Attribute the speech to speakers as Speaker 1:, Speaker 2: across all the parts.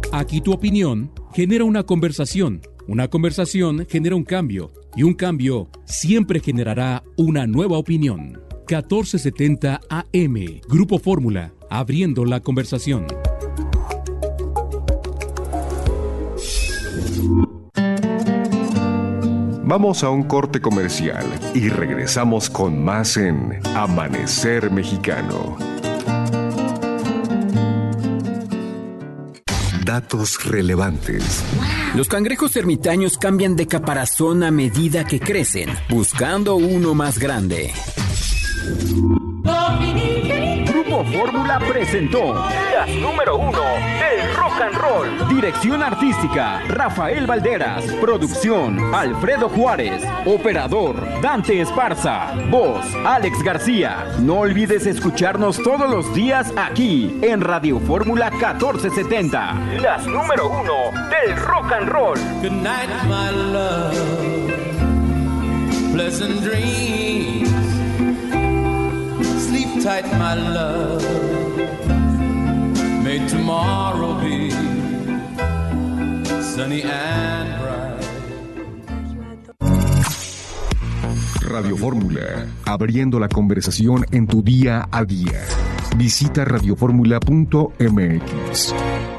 Speaker 1: Aquí tu opinión genera una conversación genera un cambio, y un cambio siempre generará una nueva opinión. 1470 AM, Grupo Fórmula, abriendo la conversación.
Speaker 2: Vamos a un corte comercial y regresamos con más en Amanecer Mexicano. Datos relevantes.
Speaker 3: Los cangrejos ermitaños cambian de caparazón a medida que crecen, buscando uno más grande. Grupo Fórmula presentó las número 1 del rock and roll. Dirección artística, Rafael Valderas. Producción, Alfredo Juárez. Operador, Dante Esparza. Voz, Alex García. No olvides escucarnos todos los días aquí, en Radio Fórmula 1470. Las número 1 del rock and roll.
Speaker 4: Good night, my love. Pleasant dreams. Sleep tight, my love. May tomorrow be sunny and bright.
Speaker 2: Radio Fórmula, abriendo la conversación en tu día a día. Visita radioformula.mx.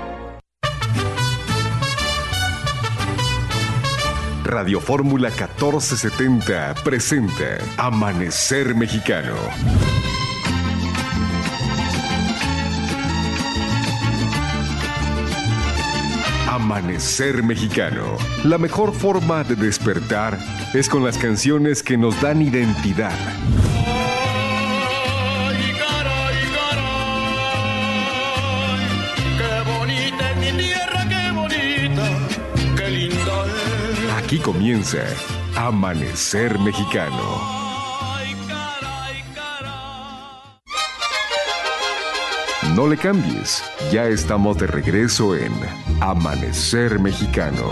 Speaker 2: Radio Fórmula 1470 presenta Amanecer Mexicano. Amanecer Mexicano. La mejor forma de despertar es con las canciones que nos dan identidad.
Speaker 4: Ay, caray, caray. Qué bonita es mi tierra, qué bonita, qué linda es.
Speaker 2: Aquí comienza Amanecer Mexicano. No le cambies, ya estamos de regreso en Amanecer Mexicano.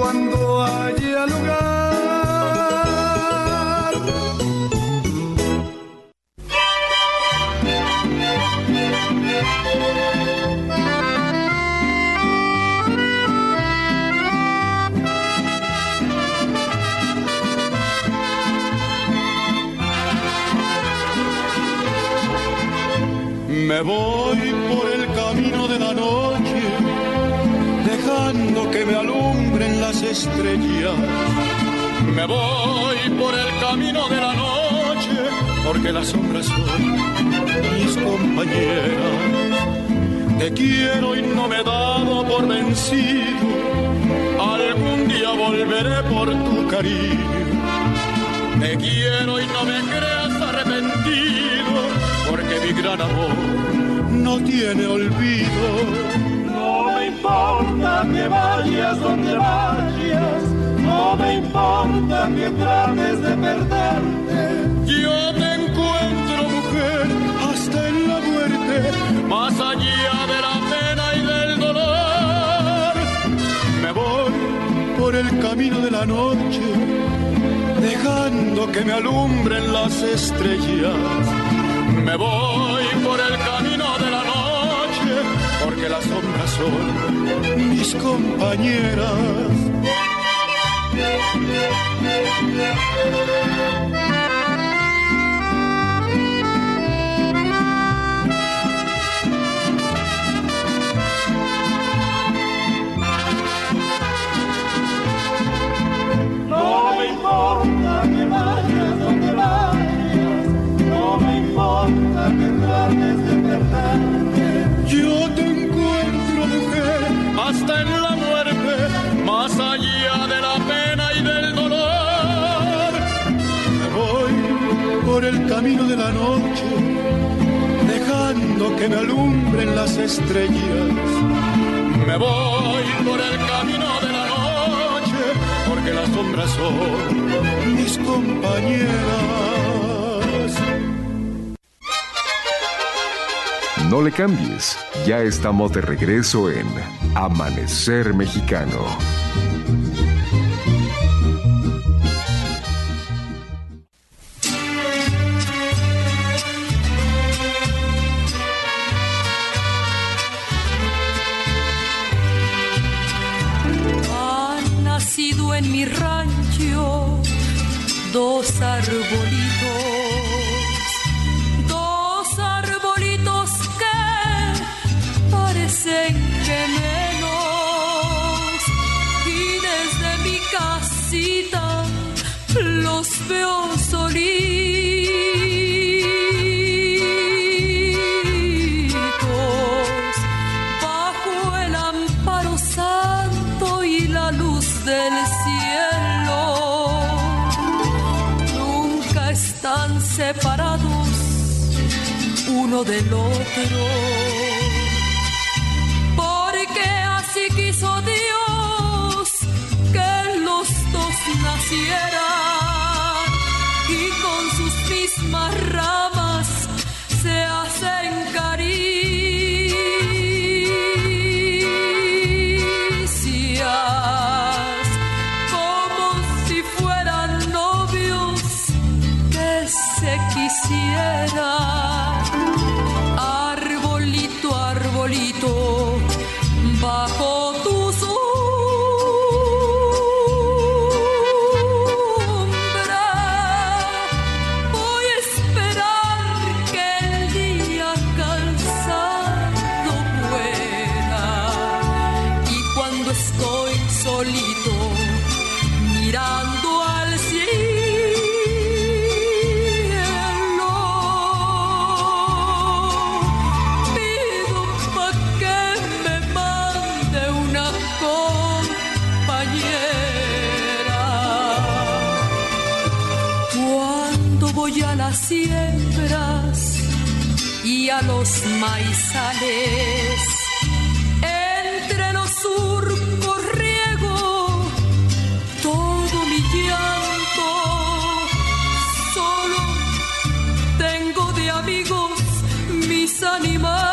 Speaker 4: cuando haya lugar. Me voy por el camino de la noche, dejando que me alumbren las estrellas. Me voy por el camino de la noche, porque las sombras son mis compañeras. Te quiero y no me he dado por vencido, algún día volveré por tu cariño. Te quiero y no me creas arrepentido, porque mi gran amor no tiene olvido. No me importa que vayas donde vayas, no me importa que trates de perderte. Yo te encuentro, mujer, hasta en la muerte, más allá de la pena y del dolor. Me voy por el camino de la noche, dejando que me alumbren las estrellas. Me voy por el camino de la noche, porque las sombras son mis compañeras. No me importa que vayas donde vayas, no me importa que trates de perderte. Yo te encuentro, mujer, hasta en la muerte, más allá de la pena y del dolor. Me voy por el camino de la noche, dejando que me alumbren las estrellas. Me voy por el camino de la noche, porque las sombras son mis compañeras.
Speaker 2: No le cambies, ya estamos de regreso en Amanecer Mexicano.
Speaker 5: Han nacido en mi rancho dos arbolitos que parecen gemelos, y desde mi casita los veo solitos, bajo el amparo santo y la luz del cielo. Nunca están separados uno del otro, porque así quiso Dios que los dos nacieran, y con sus mismas ramas se hacen caricias, como si fueran novios que se quisieran. Arbolito, arbolito, bajo tu sombra, voy a esperar que el día cansado muera, y cuando estoy solito mirando al cielo, voy a las siembras y a los maizales, entre los surcos riego todo mi llanto. Solo tengo de amigos mis animales,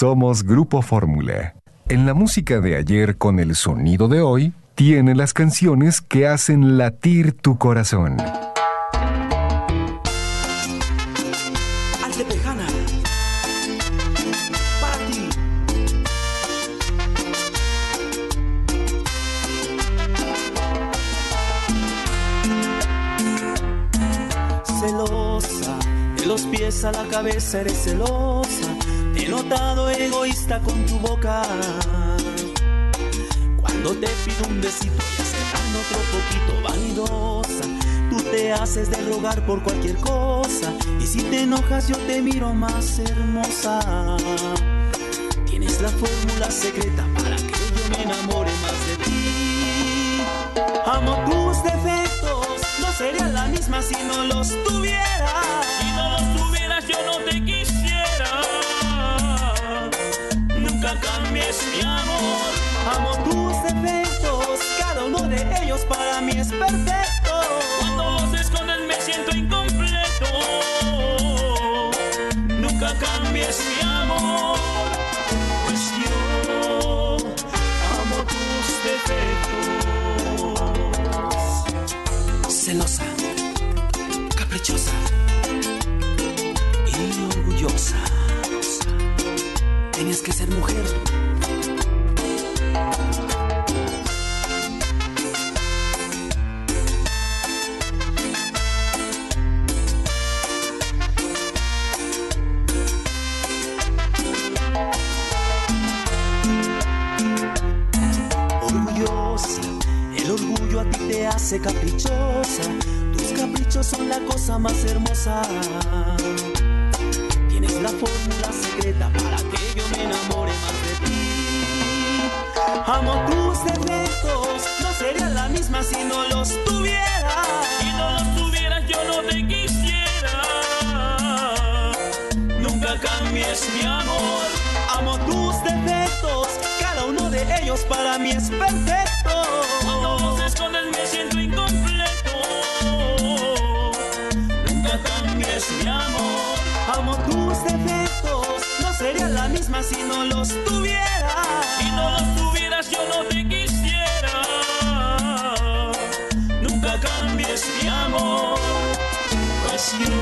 Speaker 2: Somos Grupo Fórmula. En la música de ayer con el sonido de hoy, tiene las canciones que hacen latir tu corazón.
Speaker 6: Altepejana, para ti. Celosa, de los pies a la cabeza eres celosa. Te he notado egoísta con tu boca. Cuando te pido un besito y acercarme otro poquito vanidosa, tú te haces de rogar por cualquier cosa. Y si te enojas yo te miro más hermosa. Tienes la fórmula secreta para que yo me enamore más de ti. Amo tus defectos, no sería la misma si no los tuviera.
Speaker 7: Si no los tuvieras yo no te quisiera. Nunca cambies mi amor.
Speaker 6: Amo tus defectos, cada uno de ellos para mí es perfecto.
Speaker 7: Cuando los escondes me siento incompleto. Nunca cambies mi amor, pues yo amo tus defectos.
Speaker 6: Celosa, caprichosa y orgullosa. Tienes que ser mujer. Hace caprichosa, tus caprichos son la cosa más hermosa. Tienes la fórmula secreta para que yo me enamore más de ti. Amo tus defectos, no sería la misma si no los tuviera.
Speaker 7: Si no los tuvieras yo no te quisiera. Nunca cambies mi amor.
Speaker 6: Amo tus defectos, cada uno de ellos para mí es perfecto.
Speaker 7: Cuando los escondes me siento incompleto. Nunca cambies mi amor.
Speaker 6: Amo tus defectos, no sería la misma si no los tuviera.
Speaker 7: Si no los tuvieras yo no te quisiera. Nunca cambies mi amor, pues yo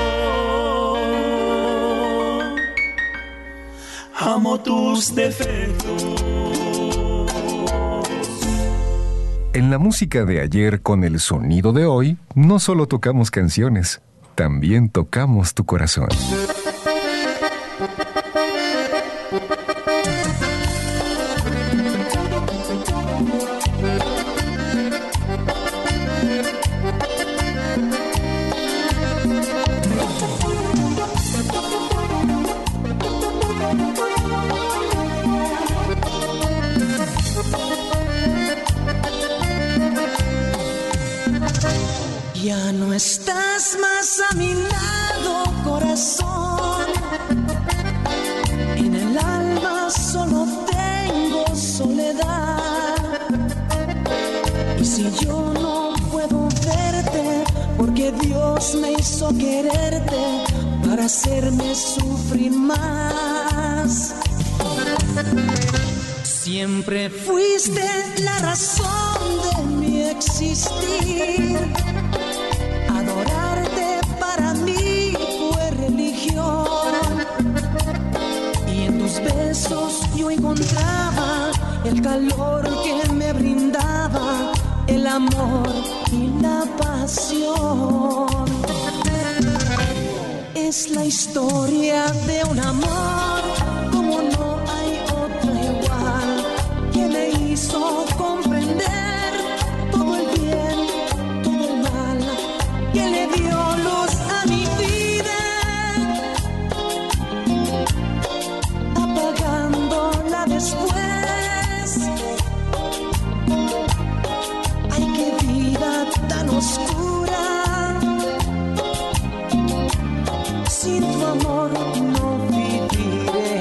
Speaker 7: amo tus defectos.
Speaker 2: En la música de ayer con el sonido de hoy, no solo tocamos canciones, también tocamos tu corazón.
Speaker 5: Ya no estás más a mi lado, corazón. En el alma solo tengo soledad. Y si yo no puedo verte, porque Dios me hizo quererte para hacerme sufrir más. Siempre fuiste la razón de mi existir. Adorarte para mí fue religión. Y en tus besos yo encontraba el calor que me brindaba, el amor y la pasión. Es la historia de un amor como no hay otro igual, que me hizo comprender todo el bien, todo el mal, que le dio luz a mi vida, apagándola después. Ay, qué vida tan oscura, sin tu amor no viviré.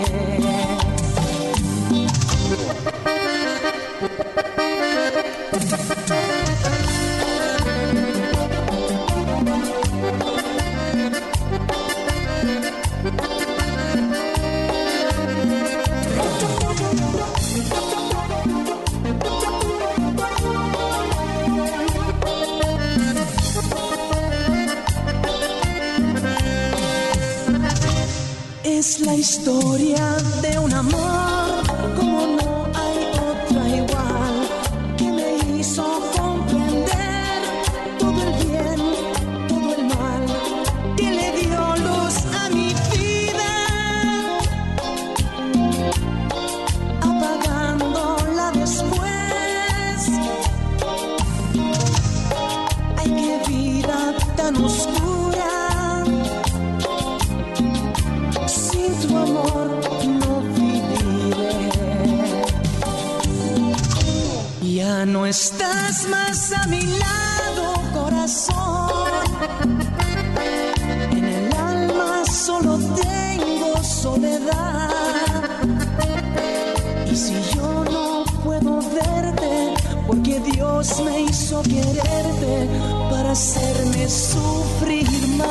Speaker 5: Es la historia de un amor como no hay otra igual, que me hizo comprender todo el bien, todo el mal, que le dio luz a mi vida, apagándola después. Ay, qué vida tan oscura. Tu amor no viviré. Ya no estás más a mi lado, corazón. En el alma solo tengo soledad. Y si yo no puedo verte, porque Dios me hizo quererte para hacerme sufrir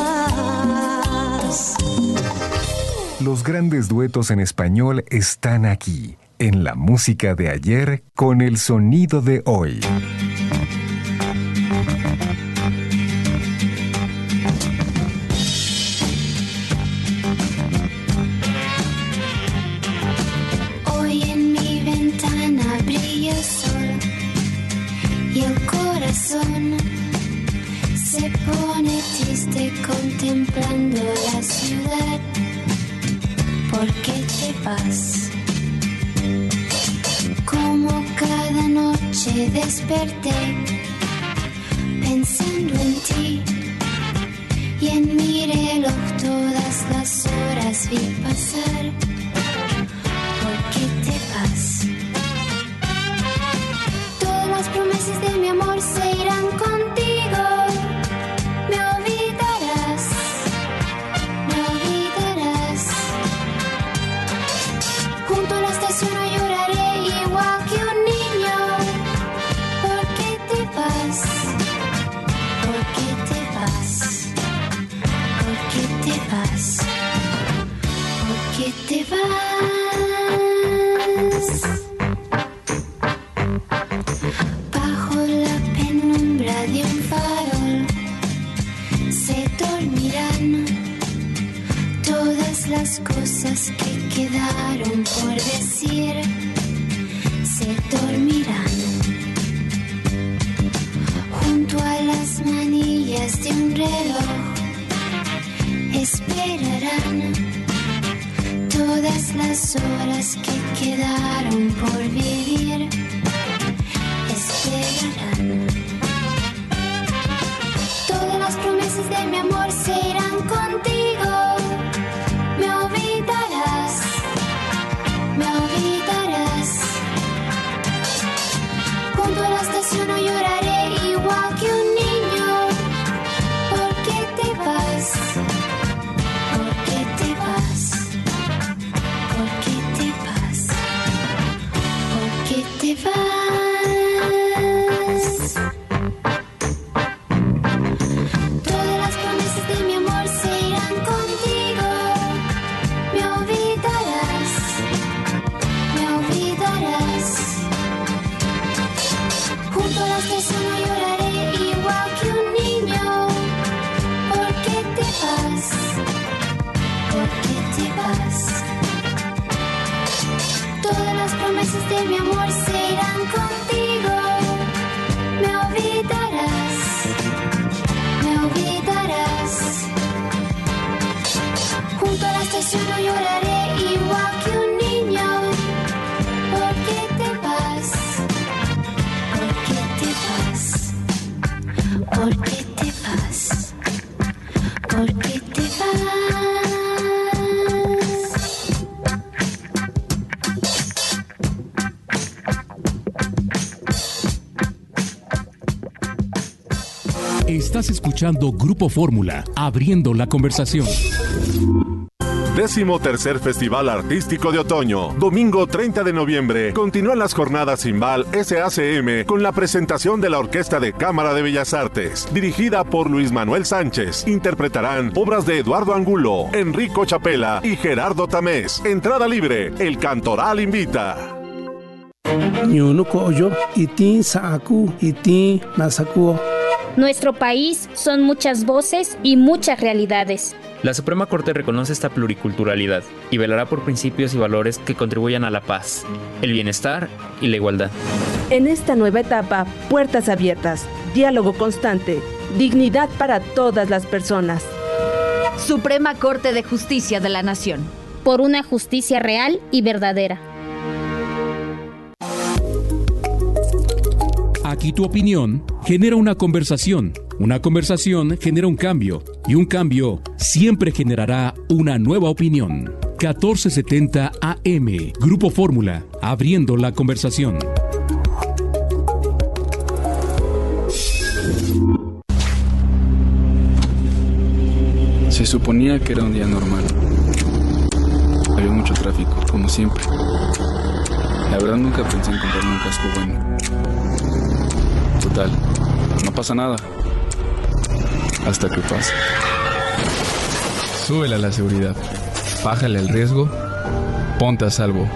Speaker 5: más.
Speaker 2: Los grandes duetos en español están aquí, en la música de ayer con el sonido de hoy.
Speaker 8: Hoy en mi ventana brilla el sol y el corazón se pone triste contemplando la ciudad. ¿Por qué te vas? Como cada noche desperté pensando en ti y en mi reloj todas las horas vi pasar. ¿Por qué te vas? Todas las promesas de mi amor se irán contigo. Me olvidarás, me olvidarás. Junto a la estación no lloraré igual que un niño. ¿Por qué te vas? ¿Por qué te vas? ¿Por qué te vas? ¿Por qué te vas? Bajo la penumbra de un farol se dormirán todas las cosas que quedaron por decir, se dormirán junto a las manillas de un reloj, esperarán todas las horas que quedaron por vivir, esperarán. Todas las promesas de mi amor se irán contigo. Me olvidarás, me olvidarás. Junto a la estación no lloraré igual que un niño. ¿Por qué te vas? ¿Por qué te vas? ¿Por qué te vas? ¿Por qué te vas? Todas las promesas de mi amor se irán contigo. Me olvidarás, me olvidarás. Junto a la estación no lloraré igual que un niño. ¿Por qué te vas? ¿Por qué te vas? Todas las promesas de mi amor se irán contigo. Me olvidarás, me olvidarás. Junto a la estación no lloraré igual que un niño. ¿Por qué te vas? ¿Por qué te vas? ¿Por qué te vas? ¿Por qué te vas?
Speaker 1: Estás escuchando Grupo Fórmula, abriendo la conversación.
Speaker 9: 13º Festival Artístico de Otoño. Domingo 30 de noviembre. Continúan las jornadas Cimbal SACM con la presentación de la Orquesta de Cámara de Bellas Artes, dirigida por Luis Manuel Sánchez. Interpretarán obras de Eduardo Angulo, Enrico Chapela y Gerardo Tamés. Entrada libre. El Cantoral invita.
Speaker 10: Ñunuco yo, itin saaku, itin nasakuo. Nuestro país son muchas voces y muchas realidades.
Speaker 11: La Suprema Corte reconoce esta pluriculturalidad y velará por principios y valores que contribuyan a la paz, el bienestar y la igualdad.
Speaker 12: En esta nueva etapa, puertas abiertas, diálogo constante, dignidad para todas las personas.
Speaker 13: Suprema Corte de Justicia de la Nación.
Speaker 10: Por una justicia real y verdadera.
Speaker 1: Aquí tu opinión genera una conversación. Una conversación genera un cambio. Y un cambio siempre generará una nueva opinión. 1470 AM. Grupo Fórmula. Abriendo la conversación.
Speaker 14: Se suponía que era un día normal. Había mucho tráfico, como siempre. La verdad nunca pensé en comprarme un casco bueno. Total, no pasa nada. Hasta que pasa. Súbele a la seguridad. Bájale el riesgo. Ponte a salvo.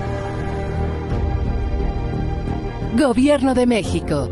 Speaker 13: Gobierno de México.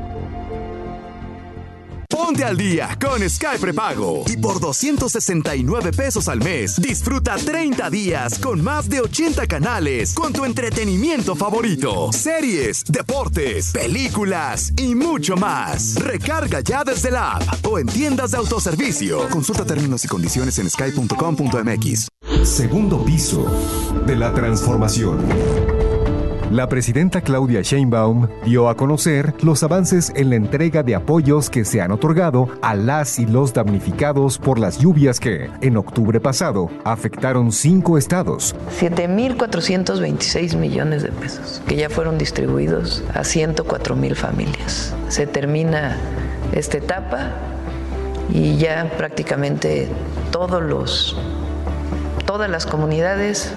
Speaker 15: Ponte al día con Sky Prepago y por 269 pesos al mes disfruta 30 días con más de 80 canales con tu entretenimiento favorito, series, deportes, películas y mucho más. Recarga ya desde la app o en tiendas de autoservicio. Consulta términos y condiciones en sky.com.mx.
Speaker 2: Segundo piso de la transformación. La presidenta Claudia Sheinbaum dio a conocer los avances en la entrega de apoyos que se han otorgado a las y los damnificados por las lluvias que, en octubre pasado, afectaron 5 estados.
Speaker 16: 7,426 millones de pesos que ya fueron distribuidos a 104,000 familias. Se termina esta etapa y ya prácticamente todas las comunidades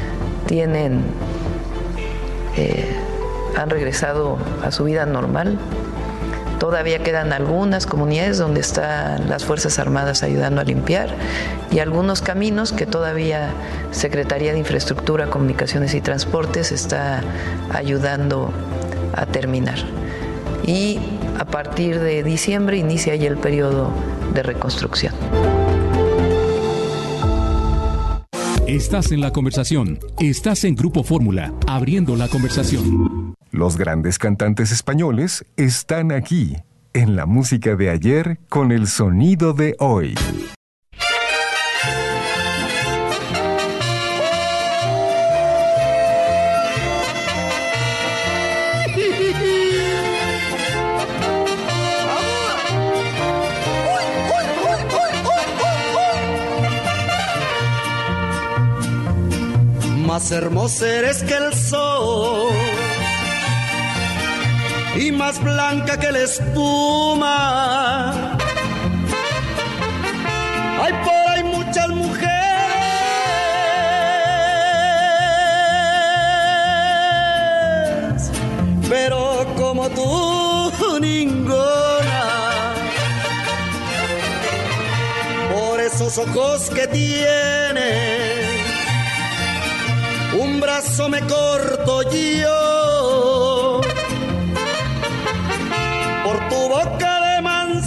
Speaker 16: han regresado a su vida normal. Todavía quedan algunas comunidades donde están las Fuerzas Armadas ayudando a limpiar y algunos caminos que todavía Secretaría de Infraestructura, Comunicaciones y Transportes está ayudando a terminar. Y a partir de diciembre inicia ya el periodo de reconstrucción.
Speaker 1: Estás en la conversación. Estás en Grupo Fórmula, abriendo la conversación.
Speaker 2: Los grandes cantantes españoles están aquí, en la música de ayer con el sonido de hoy.
Speaker 6: Más hermosa eres que el sol y más blanca que la espuma. Hay por ahí muchas mujeres, pero como tú ninguna. Por esos ojos que tienes, un brazo me corto yo, por tu boca de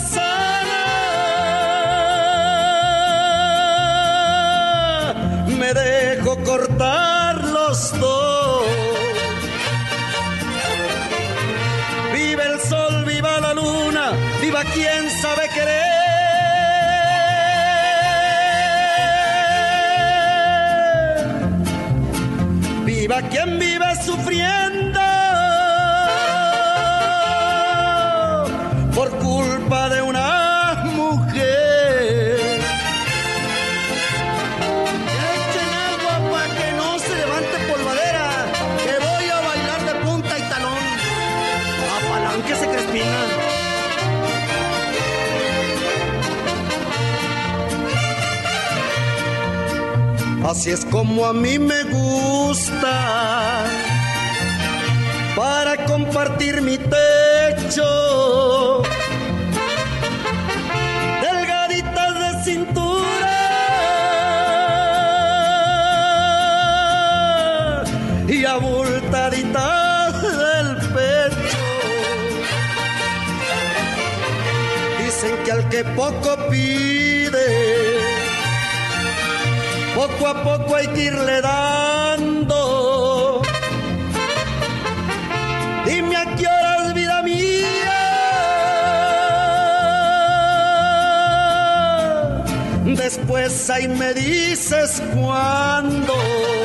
Speaker 6: manzana me dejo cortar los dos. Viva el sol, viva la luna, viva quien sabe querer. Viva quien vive sufriendo por culpa de una mujer. Echen agua para que no se levante polvadera, que voy a bailar de punta y talón. Apalánquese, Crespina. Así es como a mí me gusta, para compartir mi techo, delgaditas de cintura y abultaditas del pecho.
Speaker 17: el que poco pide, poco a poco hay que irle dando. Dime a qué horas, vida mía, después ahí me dices cuándo.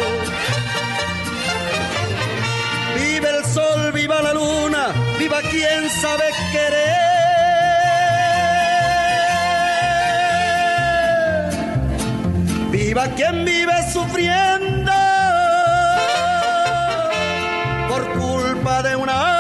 Speaker 17: Vive el sol, viva la luna, viva quien sabe querer. Viva quien vive sufriendo por culpa de una